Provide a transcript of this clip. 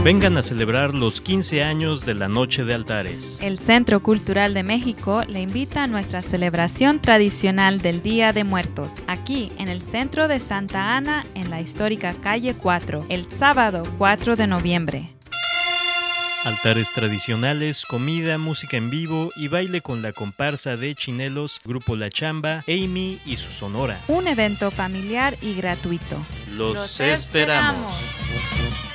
Vengan a celebrar los 15 años de la Noche de Altares. El Centro Cultural de México le invita a nuestra celebración tradicional del Día de Muertos, aquí en el centro de Santa Ana, en la histórica calle 4, el sábado 4 de noviembre. Altares tradicionales, comida, música en vivo y baile con la comparsa de Chinelos, Grupo La Chamba, Amy y su Sonora. Un evento familiar y gratuito. Los esperamos.